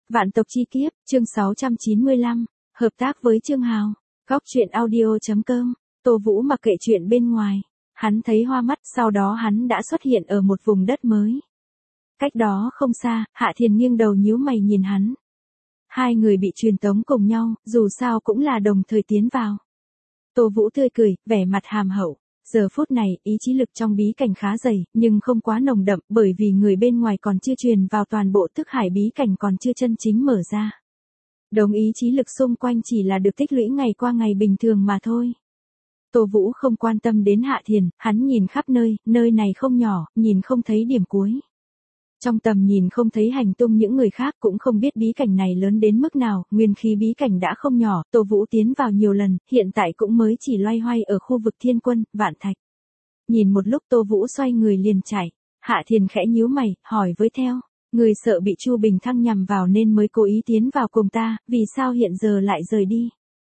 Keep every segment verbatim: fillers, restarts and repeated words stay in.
Vạn tộc chi kiếp, chương sáu trăm chín mươi lăm, hợp tác với Trương Hào. Góc truyện audio chấm com. Tô Vũ mặc kệ chuyện bên ngoài, hắn thấy hoa mắt, sau đó hắn đã xuất hiện ở một vùng đất mới. Cách đó không xa, Hạ Thiền nghiêng đầu nhíu mày nhìn hắn. Hai người bị truyền tống cùng nhau, dù sao cũng là đồng thời tiến vào. Tô Vũ tươi cười, vẻ mặt hàm hậu. Giờ phút này, ý chí lực trong bí cảnh khá dày, nhưng không quá nồng đậm, bởi vì người bên ngoài còn chưa truyền vào toàn bộ thức hải bí cảnh còn chưa chân chính mở ra. Đồng ý chí lực xung quanh chỉ là được tích lũy ngày qua ngày bình thường mà thôi. Tô Vũ không quan tâm đến Hạ Thiền, hắn nhìn khắp nơi, nơi này không nhỏ, nhìn không thấy điểm cuối. Trong tầm nhìn không thấy hành tung những người khác, cũng không biết bí cảnh này lớn đến mức nào, nguyên khí bí cảnh đã không nhỏ, Tô Vũ tiến vào nhiều lần, hiện tại cũng mới chỉ loay hoay ở khu vực Thiên Quân, Vạn Thạch. Nhìn một lúc Tô Vũ xoay người liền chạy, Hạ Thiền khẽ nhíu mày, hỏi với theo, người sợ bị Chu Bình Thăng nhằm vào nên mới cố ý tiến vào cùng ta, vì sao hiện giờ lại rời đi?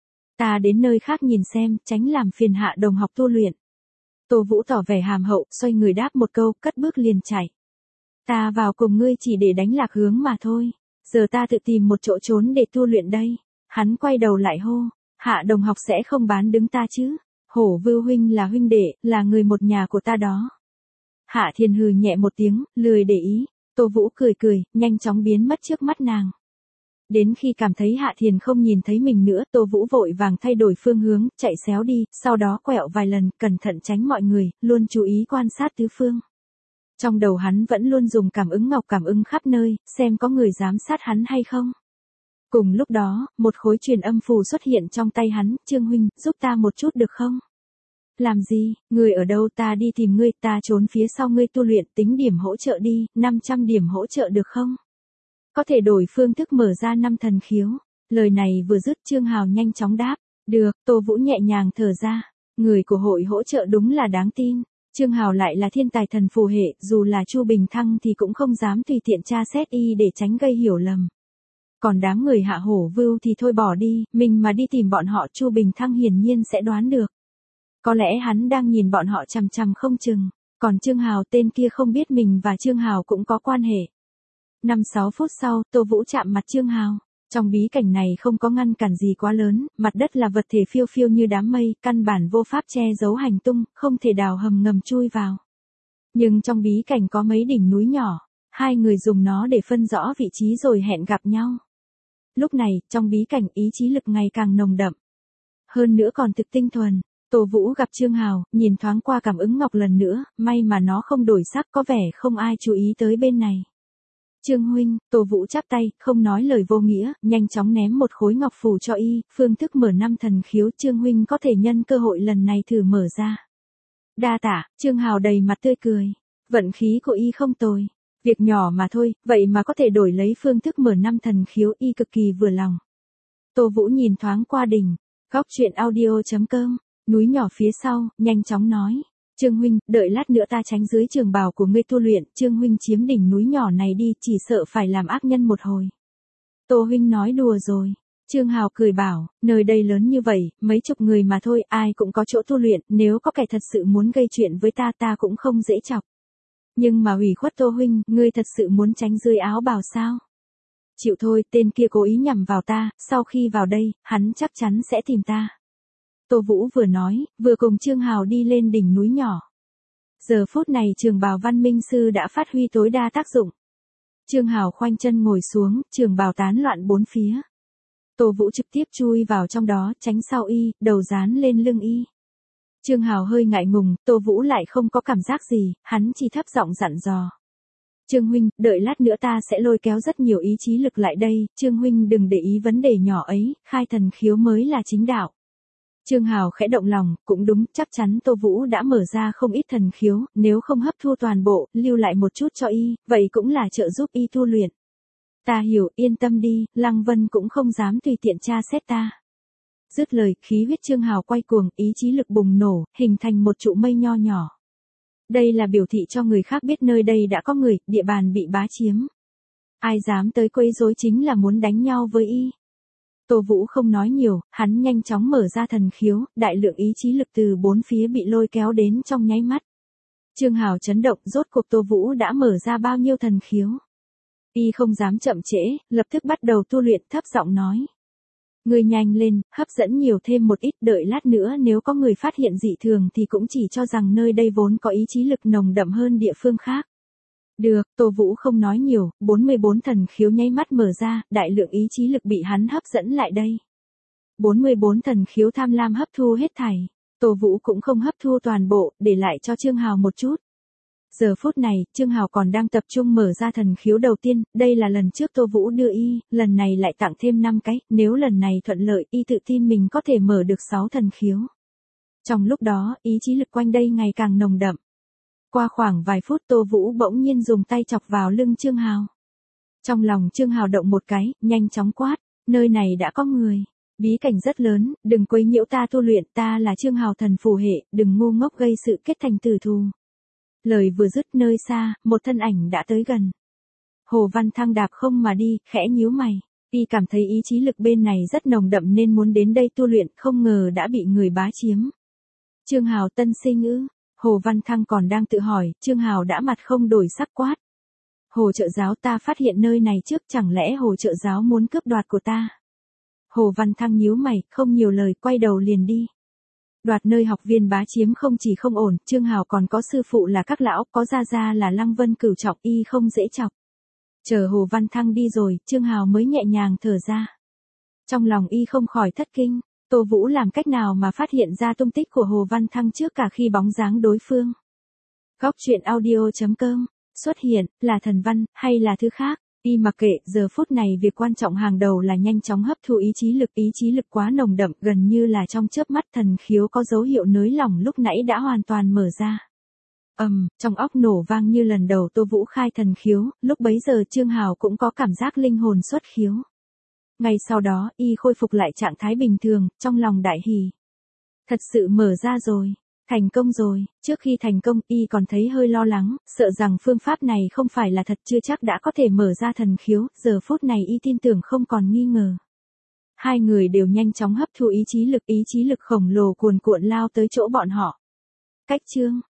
Ta đến nơi khác nhìn xem, tránh làm phiền Hạ đồng học tu luyện. Tô Vũ tỏ vẻ hàm hậu, xoay người đáp một câu, cất bước liền chạy. Ta vào cùng ngươi chỉ để đánh lạc hướng mà thôi, giờ ta tự tìm một chỗ trốn để tu luyện đây. Hắn quay đầu lại hô, Hạ đồng học sẽ không bán đứng ta chứ? Hổ Vưu huynh là huynh đệ, là người một nhà của ta đó. Hạ Thiền hừ nhẹ một tiếng, lười để ý. Tô Vũ cười cười, nhanh chóng biến mất trước mắt nàng. Đến khi cảm thấy Hạ Thiền không nhìn thấy mình nữa, Tô Vũ vội vàng thay đổi phương hướng, chạy xéo đi, sau đó quẹo vài lần, cẩn thận tránh mọi người, luôn chú ý quan sát tứ phương. Trong đầu hắn vẫn luôn dùng cảm ứng ngọc cảm ứng khắp nơi, xem có người giám sát hắn hay không. Cùng lúc đó, một khối truyền âm phù xuất hiện trong tay hắn, Trương huynh, giúp ta một chút được không? Làm gì, người ở đâu, ta đi tìm ngươi, ta trốn phía sau ngươi tu luyện, tính điểm hỗ trợ đi, năm trăm điểm hỗ trợ được không? Có thể đổi phương thức mở ra năm thần khiếu. Lời này vừa dứt Trương Hào nhanh chóng đáp, được, Tô Vũ nhẹ nhàng thở ra, người của hội hỗ trợ đúng là đáng tin. Trương Hào lại là thiên tài thần phù hệ, dù là Chu Bình Thăng thì cũng không dám tùy tiện tra xét y để tránh gây hiểu lầm. Còn đám người Hạ Hổ Vưu thì thôi bỏ đi, mình mà đi tìm bọn họ Chu Bình Thăng hiển nhiên sẽ đoán được. Có lẽ hắn đang nhìn bọn họ chằm chằm không chừng, còn Trương Hào tên kia không biết mình và Trương Hào cũng có quan hệ. năm sáu phút sau, Tô Vũ chạm mặt Trương Hào. Trong bí cảnh này không có ngăn cản gì quá lớn, mặt đất là vật thể phiêu phiêu như đám mây, căn bản vô pháp che giấu hành tung, không thể đào hầm ngầm chui vào. Nhưng trong bí cảnh có mấy đỉnh núi nhỏ, hai người dùng nó để phân rõ vị trí rồi hẹn gặp nhau. Lúc này, trong bí cảnh ý chí lực ngày càng nồng đậm. Hơn nữa còn thực tinh thuần. Tô Vũ gặp Trương Hào, nhìn thoáng qua cảm ứng ngọc lần nữa, may mà nó không đổi sắc, có vẻ không ai chú ý tới bên này. Trương huynh, Tô Vũ chắp tay, không nói lời vô nghĩa, nhanh chóng ném một khối ngọc phù cho y, phương thức mở năm thần khiếu, Trương huynh có thể nhân cơ hội lần này thử mở ra. Đa tạ, Trương Hào đầy mặt tươi cười, vận khí của y không tồi, việc nhỏ mà thôi, vậy mà có thể đổi lấy phương thức mở năm thần khiếu, y cực kỳ vừa lòng. Tô Vũ nhìn thoáng qua đỉnh, góc truyện audio chấm com, núi nhỏ phía sau, nhanh chóng nói. Trương huynh, đợi lát nữa ta tránh dưới trường bào của ngươi tu luyện, Trương huynh chiếm đỉnh núi nhỏ này đi, chỉ sợ phải làm ác nhân một hồi. Tô huynh nói đùa rồi. Trương Hào cười bảo, nơi đây lớn như vậy, mấy chục người mà thôi, ai cũng có chỗ tu luyện, nếu có kẻ thật sự muốn gây chuyện với ta ta cũng không dễ chọc. Nhưng mà hủy khuất Tô huynh, ngươi thật sự muốn tránh dưới áo bào sao? Chịu thôi, tên kia cố ý nhằm vào ta, sau khi vào đây, hắn chắc chắn sẽ tìm ta. Tô Vũ vừa nói, vừa cùng Trương Hào đi lên đỉnh núi nhỏ. Giờ phút này trường bào văn minh sư đã phát huy tối đa tác dụng. Trương Hào khoanh chân ngồi xuống, trường bào tán loạn bốn phía. Tô Vũ trực tiếp chui vào trong đó, tránh sau y, đầu dán lên lưng y. Trương Hào hơi ngại ngùng, Tô Vũ lại không có cảm giác gì, hắn chỉ thấp giọng dặn dò. Trương huynh, đợi lát nữa ta sẽ lôi kéo rất nhiều ý chí lực lại đây, Trương huynh đừng để ý vấn đề nhỏ ấy, khai thần khiếu mới là chính đạo. Trương Hào khẽ động lòng, cũng đúng, chắc chắn Tô Vũ đã mở ra không ít thần khiếu, nếu không hấp thu toàn bộ, lưu lại một chút cho y, vậy cũng là trợ giúp y tu luyện. Ta hiểu, yên tâm đi, Lăng Vân cũng không dám tùy tiện tra xét ta. Dứt lời, khí huyết Trương Hào quay cuồng, ý chí lực bùng nổ, hình thành một trụ mây nho nhỏ. Đây là biểu thị cho người khác biết nơi đây đã có người, địa bàn bị bá chiếm. Ai dám tới quấy rối chính là muốn đánh nhau với y. Tô Vũ không nói nhiều, hắn nhanh chóng mở ra thần khiếu, đại lượng ý chí lực từ bốn phía bị lôi kéo đến trong nháy mắt. Trương Hào chấn động, rốt cuộc Tô Vũ đã mở ra bao nhiêu thần khiếu. Y không dám chậm trễ, lập tức bắt đầu tu luyện, thấp giọng nói. Ngươi nhanh lên, hấp dẫn nhiều thêm một ít, đợi lát nữa nếu có người phát hiện dị thường thì cũng chỉ cho rằng nơi đây vốn có ý chí lực nồng đậm hơn địa phương khác. Được, Tô Vũ không nói nhiều, bốn mươi bốn thần khiếu nháy mắt mở ra, đại lượng ý chí lực bị hắn hấp dẫn lại đây. bốn mươi bốn thần khiếu tham lam hấp thu hết thảy, Tô Vũ cũng không hấp thu toàn bộ, để lại cho Trương Hào một chút. Giờ phút này, Trương Hào còn đang tập trung mở ra thần khiếu đầu tiên, đây là lần trước Tô Vũ đưa y, lần này lại tặng thêm năm cái, nếu lần này thuận lợi, y tự tin mình có thể mở được sáu thần khiếu. Trong lúc đó, ý chí lực quanh đây ngày càng nồng đậm. Qua khoảng vài phút Tô Vũ bỗng nhiên dùng tay chọc vào lưng Trương Hào. Trong lòng Trương Hào động một cái, nhanh chóng quát, nơi này đã có người. Bí cảnh rất lớn, đừng quấy nhiễu ta tu luyện, ta là Trương Hào thần phù hệ, đừng ngu ngốc gây sự kết thành tử thù. Lời vừa dứt nơi xa, một thân ảnh đã tới gần. Hồ Văn Thăng đạp không mà đi, khẽ nhíu mày. Y cảm thấy ý chí lực bên này rất nồng đậm nên muốn đến đây tu luyện, không ngờ đã bị người bá chiếm. Trương Hào tân sinh ư? Hồ Văn Thăng còn đang tự hỏi, Trương Hào đã mặt không đổi sắc quát. Hồ trợ giáo, ta phát hiện nơi này trước, chẳng lẽ Hồ trợ giáo muốn cướp đoạt của ta? Hồ Văn Thăng nhíu mày, không nhiều lời, quay đầu liền đi. Đoạt nơi học viên bá chiếm không chỉ không ổn, Trương Hào còn có sư phụ là các lão, có gia gia là Lăng Vân Cửu Trọng, y không dễ chọc. Chờ Hồ Văn Thăng đi rồi, Trương Hào mới nhẹ nhàng thở ra. Trong lòng y không khỏi thất kinh, Tô Vũ làm cách nào mà phát hiện ra tung tích của Hồ Văn Thăng trước cả khi bóng dáng đối phương. Góc truyện audio chấm com, xuất hiện, là thần văn, hay là thứ khác, y mặc kệ, giờ phút này việc quan trọng hàng đầu là nhanh chóng hấp thu ý chí lực, ý chí lực quá nồng đậm, gần như là trong chớp mắt thần khiếu có dấu hiệu nới lỏng lúc nãy đã hoàn toàn mở ra. Ầm, um, trong óc nổ vang như lần đầu Tô Vũ khai thần khiếu, lúc bấy giờ Trương Hào cũng có cảm giác linh hồn xuất khiếu. Ngay sau đó, y khôi phục lại trạng thái bình thường, trong lòng đại hỉ. Thật sự mở ra rồi, thành công rồi, trước khi thành công, y còn thấy hơi lo lắng, sợ rằng phương pháp này không phải là thật, chưa chắc đã có thể mở ra thần khiếu, giờ phút này y tin tưởng không còn nghi ngờ. Hai người đều nhanh chóng hấp thu ý chí lực, ý chí lực khổng lồ cuồn cuộn lao tới chỗ bọn họ. Cách chương